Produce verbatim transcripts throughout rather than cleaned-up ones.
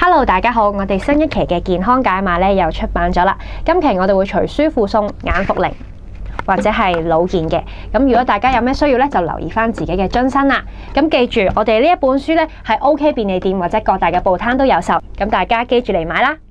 Hello， 大家好，我哋新一期嘅健康解碼咧又出版咗啦。今期我哋會隨書附送眼服靈或者係腦健嘅。咁如果大家有咩需要咧，就留意翻自己嘅樽身啦。咁記住，我哋呢一本書咧係 OK 便利店或者各大嘅報攤都有售。咁大家記住嚟買啦。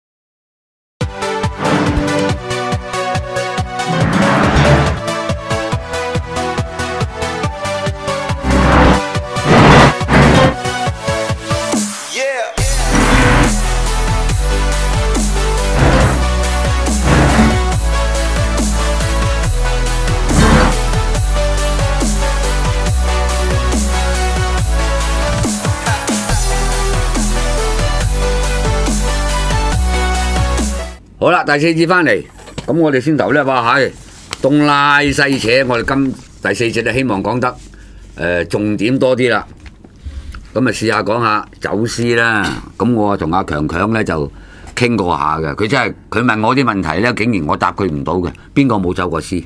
好啦，第四節翻嚟，咁我哋先頭咧話係東拉西扯，我哋今第四節咧希望講得誒、呃、重點多啲啦。咁啊試下講下走私啦。咁我同阿強強咧就傾過下嘅，佢真係佢問我啲問題咧，竟然我答佢唔到嘅。邊個冇走過私？ 你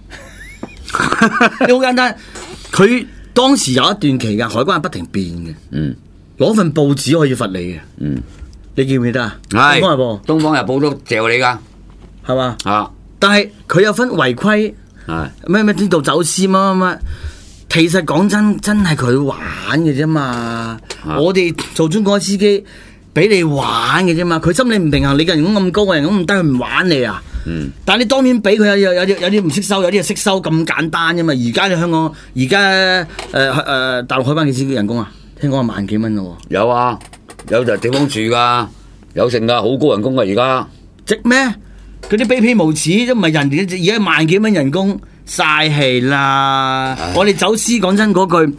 好簡單，佢當時有一段期間海關係不停變嘅，嗯，攞份報紙可以罰你嘅，嗯。你記唔記得啊？ 係《 東方日報》，《 東方日報》都嚼你噶， 係嘛？ 啊！ 但係佢有分違規， 係咩咩呢度走私乜乜乜。其實講真，真係佢玩嘅啫嘛。我哋做中國司機，俾你玩嘅啫嘛。佢心理唔平衡，你嘅人工咁高，嘅人工唔低，佢唔玩你啊。嗯。但係你當面俾佢有有有啲有啲唔識收，有啲係識收，咁簡單啫嘛。而家你香港，而家誒誒大陸海關幾錢嘅人工啊？聽講係萬幾蚊咯。 有啊。有就地方住噶，有剩噶，好高人工噶而家。 值咩？嗰啲卑鄙無恥都唔係人哋，而家萬幾蚊人工，嘥氣啦！唉我哋走私講真嗰句，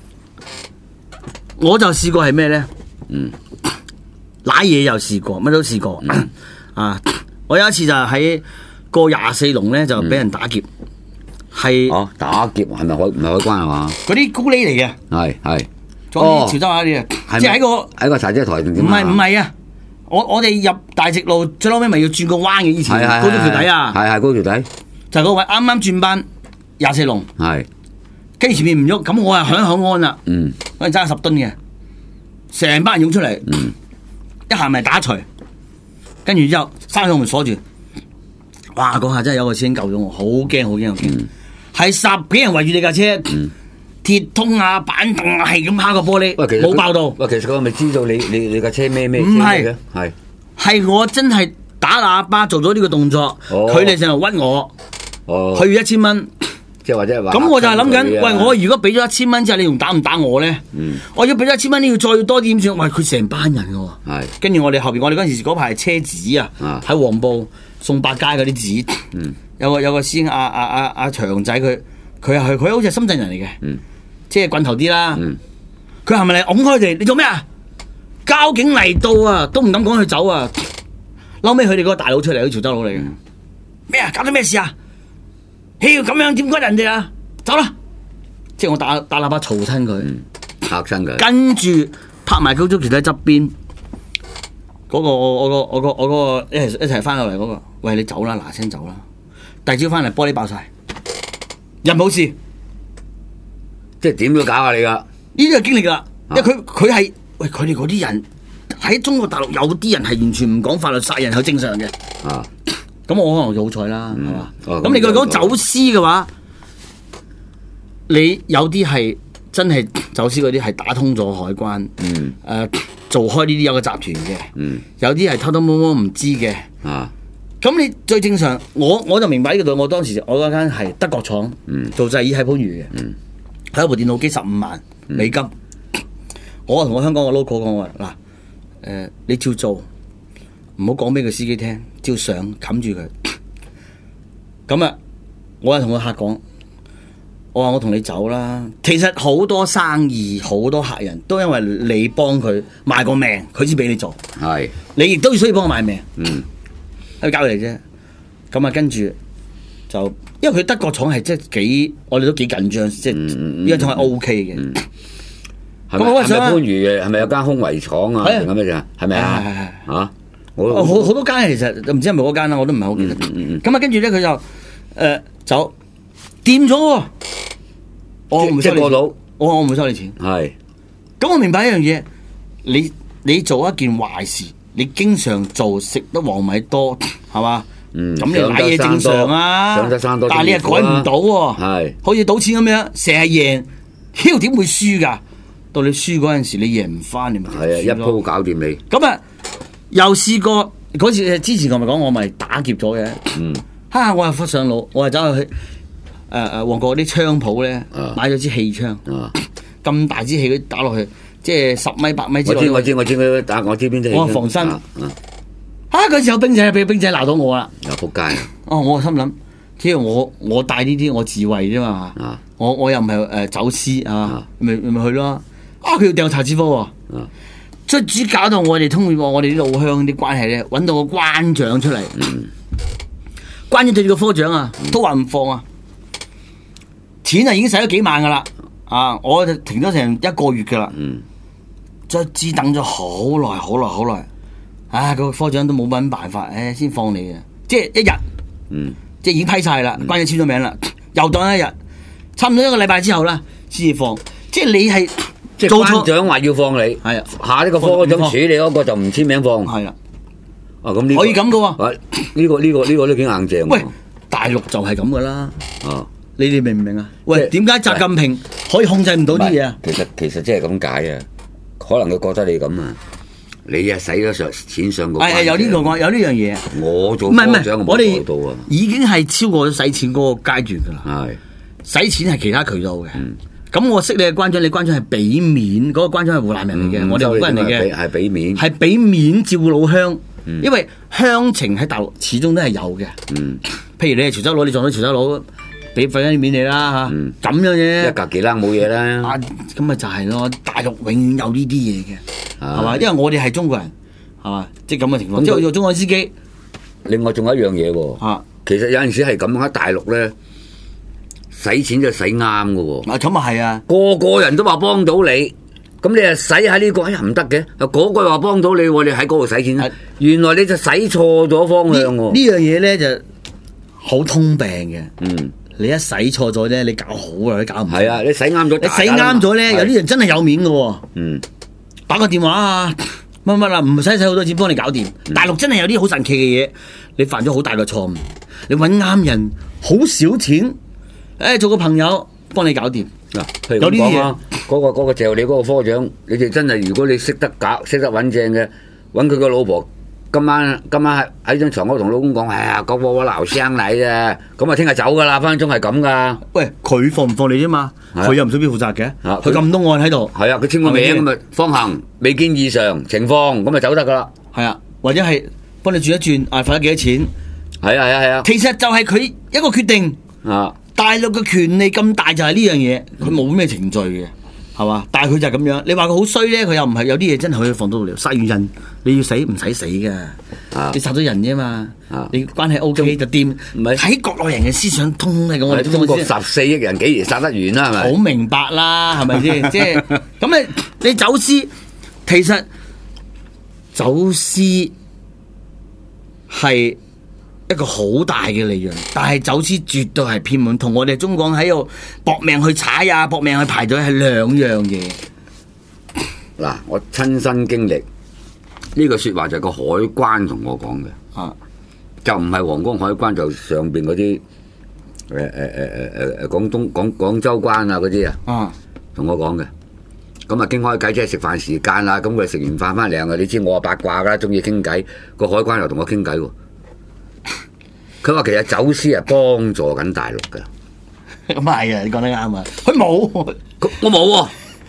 我就試過係咩咧？嗯，瀨嘢又試過，乜都試過。嗯、啊！我有一次就喺過廿四龍咧，就俾人打劫，係、嗯、是哦打劫係咪海唔係海關係嘛？ 嗰啲咕喱嚟嘅，係係。哦，潮州話啲啊，即係喺個喺個茶姐台定點？ 唔係唔係啊！我我哋入大直路最撈尾咪要轉個彎嘅，以前高咗條底啊！係係高條底，就係嗰位啱啱轉班廿四龍，係跟住前面唔喐，咁我係響響安啦。嗯，我哋揸十噸嘅，成班人湧出嚟，嗯，一下咪打除，跟住之後閂咗門鎖住。哇！嗰下真係有個師兄救咗我，好驚好驚好驚，係十幾人圍住你架車。嗯鐵通啊、板凳啊，係咁敲個玻璃，冇爆到。 喂，其實佢係咪知道你你你架車咩咩車嘅？係係我真係打喇叭做咗呢個動作，佢哋成日屈我，哦，佢要一千蚊， 即係或者係話。咁我就係諗緊，喂，我如果俾咗一千蚊之後，你仲打唔打我咧？嗯，我要俾咗一千蚊，你要再多啲點算？喂，佢成班人嘅喎，係。跟住我哋後邊，我哋嗰陣時嗰排車紙啊，喺黃埔送百佳嗰啲紙，嗯，有個有個師兄阿阿阿阿長仔，佢佢係佢好似係深圳人嚟嘅，嗯。即係棍頭啲啦，佢係咪嚟拱開哋？你做咩啊？交警嚟到啊，都唔敢講佢走啊。後尾佢哋嗰個大佬出嚟，啲潮州佬嚟嘅。咩啊？搞咗咩事啊？嘿，咁樣點屈人哋啊？走啦！即係我打打喇叭嘈親佢， 嚇親佢。跟住拍埋高足橋喺側邊，嗰、嗰個我我個我個我個一齊一齊翻落嚟嗰個，喂，你走啦，嗱聲走啦。第二朝翻嚟玻璃爆晒，人冇事。 即係點都搞下你噶？ 呢啲係經歷噶，因為佢佢係喂佢哋嗰啲人喺中國大陸有啲人係完全唔講法律，殺人係正常嘅。啊，咁我可能就好彩啦，係嘛？咁你佢講走私嘅話，你有啲係真係走私嗰啲係打通咗海關，嗯，誒做開呢啲有個集團嘅，嗯，有啲係偷偷摸摸唔知嘅，啊，咁你最正常，我我就明白呢個度。我當時我嗰間係德國廠，嗯，做製衣喺番禺嘅，嗯。睇一部電腦機十五萬美金，嗯、我同我香港個 local 講話嗱，誒、呃、你照做，唔好講俾個司機聽，照上冚住佢。咁啊，我係同個客講，我話我同你走啦。其實好多生意，好多客人都因為你幫佢賣個命，佢先俾你做。係是，你亦都要需要幫我賣命。嗯，喺度教你啫。咁啊，跟住就。因為佢德國廠係即係幾，我哋都幾緊張，即係呢間廠係 O K 嘅。 咁我係咪番禺嘅？係咪有間胸圍廠啊？咁嘅咋？係咪啊？係係係啊！ 好好多間其實唔知係咪嗰間啦，我都唔係好記得。咁啊，跟住咧佢就誒走掂咗喎。我唔收你錢，我我唔會收你錢。係。咁我明白一樣嘢，你你做一件壞事，你經常做食得黃米多，係嘛？ 嗯， 咁你買嘢正常啊， 上得山多， 但係你係改唔到喎， 係好似賭錢咁樣，成日贏，屌點會輸㗎？到你輸嗰陣時，你贏唔翻，你咪係啊，一鋪搞掂你。 咁啊，又試過嗰次，之前我咪講，我咪打劫咗嘅。嗯，哈！我係忽上腦，我係走去誒誒旺角啲槍鋪咧，買咗支氣槍，咁大支氣佢打落去，即係十米八米之內。 我知我知我知，打我知邊隻氣槍。 我防身。啊！嗰時有兵仔，俾兵仔鬧到我啦。 又仆街。 哦，我心諗，只要我我帶呢啲，我自衞啫嘛。我我又唔係誒走私啊，咪咪去咯。啊！佢要掟查子科喎。卒之搞到我哋通過我哋啲老鄉啲關係咧，揾到個關長出嚟。嗯、關長對住個科長啊，都話唔放啊。錢啊已經使咗幾萬噶啦。啊！我就停咗成一個月噶啦。卒之、嗯、等咗好耐，好耐，好耐。啊！個科長都冇乜辦法，誒，先放你嘅，即係一日，嗯，即係已經批晒啦，關咗簽咗名啦，又等一日，差唔多一個禮拜之後啦，先至放。即係你係即係關長話要放你，係啊，下呢個科長處理嗰個就唔簽名放， 係啦。 啊，咁呢可以咁噶喎？ 呢個呢個呢個都幾硬正。 喂，大陸就係咁噶啦。 啊， 你哋明唔明啊？喂，點解習近平可以控制唔到啲嘢啊？ 其實其實即係咁解啊，可能佢覺得你咁啊。你啊使咗上錢上個， 係係有呢個有呢樣嘢。 我做科長我冇做到啊， 已經係超過咗使錢嗰個階段噶啦。 係使錢係其他渠道嘅。咁我識你嘅關長，你關長係俾面，嗰個關長係湖南人嚟嘅，我哋湖南人嚟嘅， 係俾面， 係俾面照顧老鄉。因為鄉情喺大陸始終都係有嘅。譬如你係潮州佬，你撞到潮州佬，俾份啲面你啦嚇。咁樣啫， 一格幾啦冇嘢啦。 啊，咁咪就係咯，大陸永遠有呢啲嘢嘅。係嘛？因為我哋係中國人，係嘛？即係咁嘅情況。即係做中國司機。 另外仲有一樣嘢喎。啊，其實有陣時係咁喺大陸咧，使錢就使啱嘅喎。 啊，咁啊係啊， 個個人都話幫到你，咁你啊使喺呢個哎呀唔得嘅，啊嗰個話幫到你，你喺嗰度使錢，原來你就使錯咗方向喎。 呢樣嘢咧就好通病嘅。嗯，你一使錯咗咧，你搞好啊，你搞唔係啊，你使啱咗， 你使啱咗咧，有啲人真係有面嘅喎。嗯。打個電話啊，乜乜啦，唔使使好多錢幫你搞掂。嗯、大陸真係有啲好神奇嘅嘢，你犯咗好大個錯誤，你揾啱人，好少錢，誒、哎、做個朋友幫你搞掂。嗱、啊，譬如有啲嘢，嗰、 那個嗰、那個就你嗰個科長，你哋真係如果你識得搞，識得揾正嘅，揾佢個老婆。今晚今晚喺喺張床嗰度同老公講，哎呀，嗰個我鬧聲你啫，咁啊聽日走噶啦，分分鐘係咁噶。 喂，佢放唔放你啫嘛？佢又唔使邊負責嘅。佢咁多案喺度。 係啊，佢簽個名咁啊，方行未見異常情況，咁啊走得噶啦。 係啊，或者係幫你轉一轉，啊，罰咗幾多錢？ 係啊係啊係啊。 其實就係佢一個決定。啊，大陸嘅權力咁大就係呢樣嘢，佢冇咩程序嘅。係嘛？但係佢就係咁樣。你話佢好衰咧，佢又唔係。有啲嘢真係可以放到嚟。殺完人你要死唔使死㗎。啊、你殺咗人啫嘛。啊、你關係 O K 就掂。唔係喺國內人嘅思想通嚟咁。我哋中國十四億人幾時殺得完啦？係咪？ 好明白啦，係咪先？即係咁你你走私，其實走私係一個好大嘅利潤，但係走私絕對係偏門，同我哋中國喺度搏命去踩啊，搏命去排隊係兩樣嘢。 嗱，我親身經歷呢個說話就係個海關同我講嘅，啊，就唔係皇崗海關，就上邊嗰啲誒誒誒誒誒誒廣東廣廣州關啊嗰啲啊，同我講嘅。咁啊，傾開偈即係食飯時間啦，咁佢食完飯翻嚟啊，你知我啊八卦噶啦，中意傾偈，個海關又同我傾偈喎。佢話其實走私係幫助緊大陸噶， 咁係啊，你講得啱啊。佢冇， 我冇喎。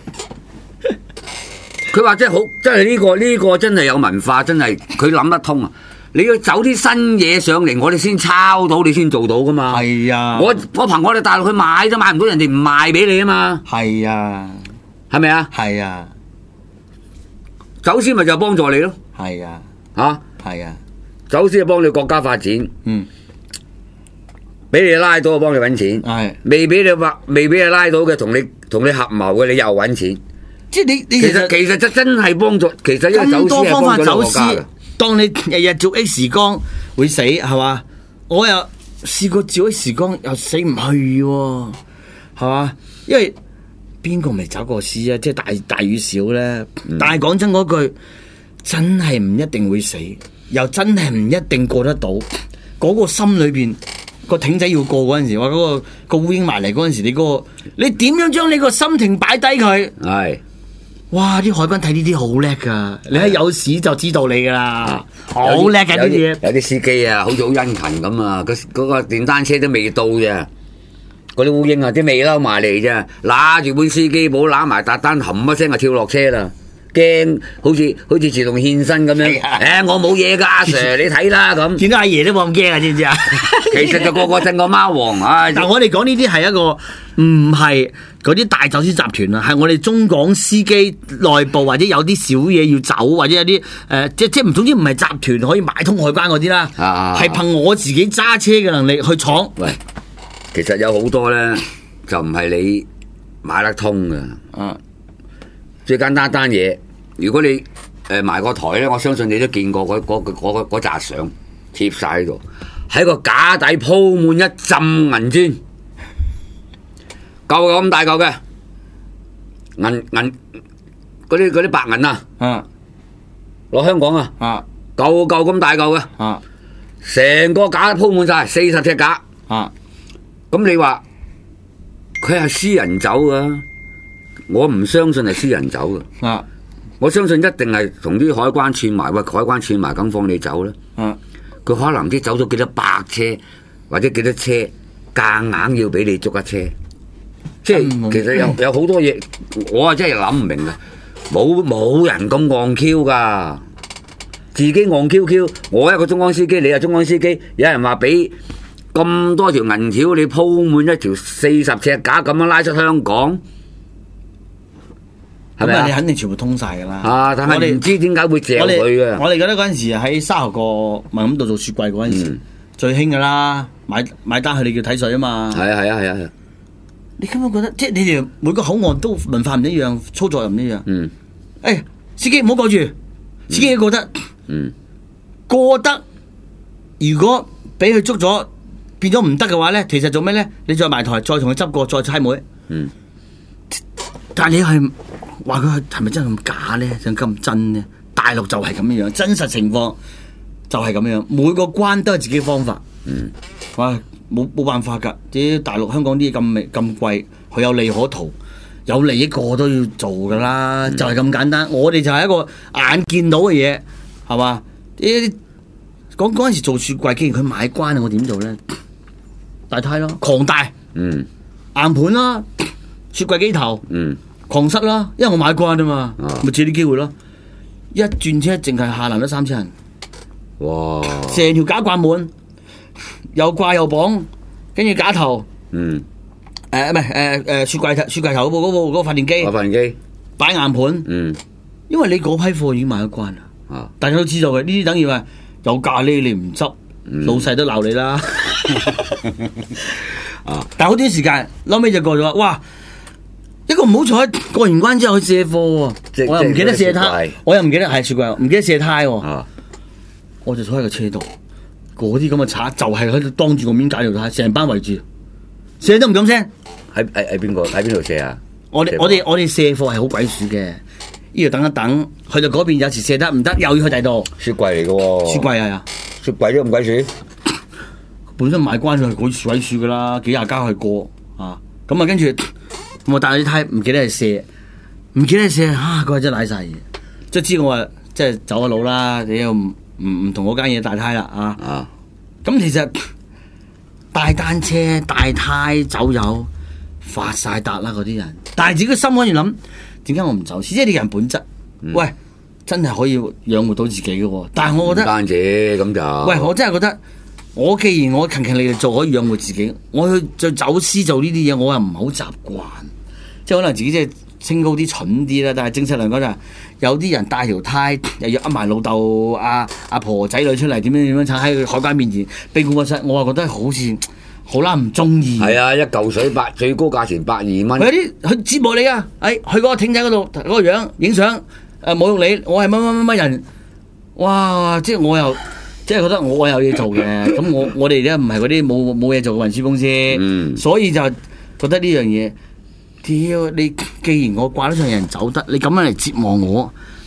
佢話真係好，真係呢個呢個真係有文化，真係佢諗得通啊！你要走啲新嘢上嚟，我哋先抄到，你先做到噶嘛。 係啊， 我我憑我哋大陸去買都買唔到，人哋唔賣俾你啊嘛。 係啊， 係咪啊？ 係啊， 走私咪就幫助你咯。 係啊， 吓係啊， 走私係幫你國家發展。嗯。俾你拉到，我幫你搵錢；係未俾你話，未俾你拉到嘅，同你同你合謀嘅，你又搵錢。即係你，你其實其實真真係幫助，其實因為走私係幫助國家嘅。 當你日日照 X 光會死係嘛？我又試過照 X 光又死唔去喎，係嘛？因為邊個未走過私啊？即係大大與小咧。嗯、但係講真嗰句， 真係唔一定會死，又真係唔一定過得到。嗰、那個心裏邊個艇仔要過嗰陣時，話嗰、那個個烏蠅埋嚟嗰陣時，你嗰、那個你點樣將你個心情擺低佢？係。哇！啲海軍睇呢啲好叻噶，你喺有屎就知道你噶啦，好叻噶呢啲嘢。 有啲司機啊，好似好殷勤咁啊，嗰、嗰個電單車都未到啫，嗰啲烏蠅啊，啲未撈埋嚟啫，揦住本司機簿，揦埋達單，冚一聲就跳落車啦，驚好似好似自動獻身咁樣。誒、欸，我冇嘢噶，阿 Sir， 你睇啦咁。見到阿爺都冇咁驚啊，知唔知啊？其實就個個震個貓王啊！ 但我哋講呢啲係一個唔係嗰啲大走私集團啊，係我哋中港司機內部或者有啲小嘢要走，或者有啲誒、呃、即即唔總之唔係集團可以買通海關嗰啲啦，係、啊、憑我自己揸車嘅能力去闖。 喂，其實有好多咧就唔係你買得通嘅。啊，最簡單單嘢，如果你誒埋個台咧，我相信你都見過嗰嗰嗰嗰紮相貼晒喺度。喺個架底鋪滿一浸銀磚，嚿嚿咁大嚿嘅銀銀嗰啲嗰啲白銀啊，落、啊、香港啊，嚿嚿咁大嚿嘅，成、啊、個架鋪滿晒，四十隻架，咁、啊、你話佢係私人走噶？我唔相信係私人走嘅、啊，我相信一定係同啲海關串埋，喂，海關串埋咁放你走啦。啊佢可能啲走咗幾多百車，或者幾多車，夾硬要俾你捉一車，即係、嗯、其實有有好多嘢，我啊真係諗唔明嘅，冇冇人咁戇 Q 噶，自己戇 Q Q， 我一個中港司機，你係中港司機，有人話俾咁多條銀條，你鋪滿一條四十尺架咁樣拉出香港。 咁啊！你肯定全部通晒噶啦。 啊！但係唔知點解會借佢嘅。 我哋覺得嗰陣時喺沙頭角文錦渡做雪櫃嗰陣時，嗯、最興噶啦，買買單佢哋叫睇水啊嘛。係啊係啊係啊係啊！你根本覺得即係你哋每個口岸都文化唔一樣，操作又唔一樣。嗯。誒、哎，司機唔好過住，司機過得。嗯。過得，如果俾佢捉咗，變咗唔得嘅話咧，其實做咩咧？你再埋台，再同佢執過，再猜妹。嗯。但係你係。話佢係咪真係咁假咧？真咁真咧？大陸就係咁樣樣，真實情況就係咁樣。每個關都有自己方法。嗯，哇，冇冇辦法噶？啲大陸香港啲嘢咁咁貴，佢有利可圖，有利益個都要做噶啦，嗯、就係咁簡單。我哋就係一個眼見到嘅嘢，係嘛？啲講嗰陣時做雪櫃，既然佢買關，我點做咧？大胎咯，狂大，嗯，硬盤啦，雪櫃機頭，嗯。狂塞啦，因為我買關啊嘛，咪、啊、借啲機會咯。一轉車淨係下欄得三千人，哇！成條架掛滿，又掛又綁，跟住架頭，嗯，誒唔係誒誒雪櫃雪櫃頭嗰部嗰部嗰個發電機，發電機擺硬盤，嗯，因為你嗰批貨已經買咗關啦，啊，大家都知道嘅，呢啲等於話有咖喱你唔執，嗯、老細都鬧你啦，啊！但係好短時間，後尾就過咗啦，哇！一個唔好彩，過完關之後去卸貨喎，我又唔記得卸胎，我又唔記得係雪櫃，唔記得卸胎喎，啊、我就坐喺個車度，嗰啲咁嘅賊就係喺度當住個面解條胎，成班圍住，卸都唔敢聲。喺喺喺邊個喺邊度卸啊？我哋我哋我哋卸貨係好鬼鼠嘅，呢度等一等，去到嗰邊有時卸得唔得，又要去第度。雪櫃嚟嘅喎，雪櫃係啊，雪櫃都咁鬼鼠，本身買關就係鬼鬼鼠噶啦，幾廿家去過啊，咁啊跟住。我帶啲胎唔記得係卸，唔記得係卸，啊！嗰日真係瀨晒嘢，即係知我話即係走咗佬啦，你又唔唔唔同嗰間嘢帶胎啦啊！啊！咁其實帶單車、帶胎走油發晒達啦嗰啲人，但係自己心嗰度諗，點解我唔走？即係你人本質，嗯、喂，真係可以養活到自己嘅喎。但係我覺得唔單止咁就，喂，我真係覺得。我既然我勤勤力力做可以養活自己，我去再走私做呢啲嘢，我又唔係好習慣，即係可能自己即係清高啲、蠢啲啦。但係正式嚟講就係有啲人帶條胎，又要噏埋老豆、阿阿婆仔女出嚟，點樣點樣撐喺海關面前卑躬屈膝，我又覺得好似好啦唔中意。係啊，一嚿水百最高價錢百二蚊。有啲去折磨你啊！誒、哎，去嗰個艇仔嗰度嗰個樣影相，誒侮辱你，我係乜乜乜乜人，哇！即係我又。即係覺得我有嘢做嘅，咁我我哋咧唔係嗰啲冇冇嘢做嘅運輸公司，嗯、所以就覺得呢樣嘢，屌你！既然我掛得上有人走得，你咁樣嚟折磨我，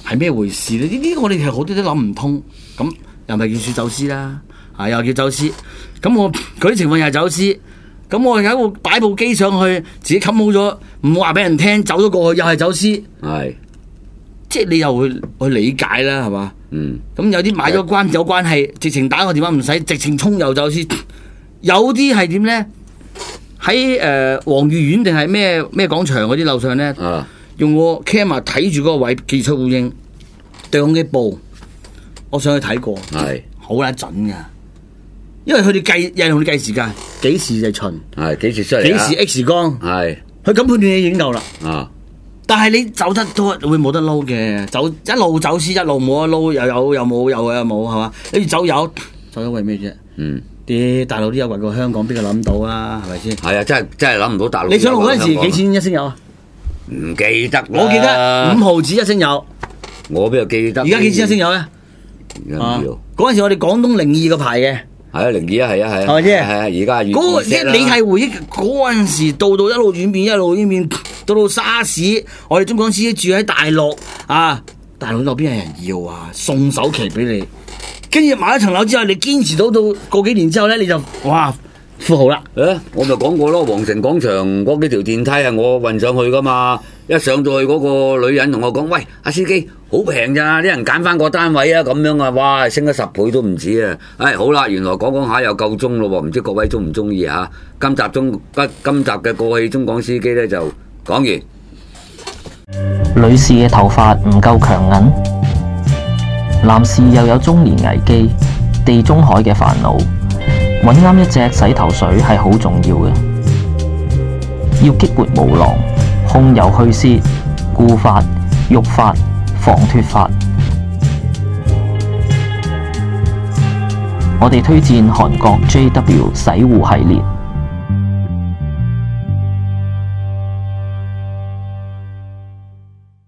係咩回事咧？呢啲我哋其實好多都諗唔通。咁又咪叫算走私啦？啊，又叫走私。咁我嗰啲情況又係走私。咁我喺度擺部機上去，自己冚好咗，唔話俾人聽，走咗過去又係走私。 係， 即係你又會去理解啦，係嘛？ 嗯。 咁有啲買咗關有關係，直情打個電話唔使，直情衝又走私。有啲係點咧？喺誒黃御苑定係咩咩廣場嗰啲樓上咧， 啊、 用個 camera 睇住嗰個位寄出烏蠅，對講機報，我上去睇過， 係好啦準㗎，因為佢哋計又係同你計時間，幾時就巡， 係幾時出嚟？ 幾時 X 光， 係佢咁判斷你已經夠啦。 啊！ 但係你走得多會冇得撈嘅，走一路走私一路冇得撈，又有又冇又又冇係嘛？你走有走咗為咩啫？ 嗯。 啲大陸啲優惠過香港，邊個諗到啊？係咪先？ 係啊，真係真係諗唔到大陸。 你上路嗰陣時幾錢一升油啊？ 唔記得， 我記得五毫紙一升油。 我邊度記得？ 而家幾錢一升油咧？ 而家唔知喎。 嗰陣時我哋廣東零二個牌嘅。 係啊，零二啊，係啊，係啊。 係咪先？ 係啊，而家越嗰個即越係你係回憶嗰陣時，到到一路演變一路演變，到到沙士，我哋中港司機住喺大陸啊，大陸嗰邊有人要啊，送首期俾你。跟住買一層樓之後，你堅持到到過幾年之後咧，你就哇富豪啦！ 誒、欸，我咪講過咯，皇城廣場嗰幾條電梯係我運上去噶嘛。一上到去嗰個女人同我講：喂，阿司機好平咋，啲人揀翻個單位啊，咁樣啊，哇，升咗十倍都唔止啊！誒、哎，好啦，原來講講下又夠鐘咯喎，唔知各位中唔中意啊？今集中今今集嘅過氣中港司機咧就講完。 女士嘅頭髮唔夠強韌。男士又有中年危機、地中海嘅煩惱，揾啱一隻洗頭水係好重要嘅。要激活毛囊、控油去屑、固髮、育髮、防脫髮。我哋推薦韓國 J W 洗護系列。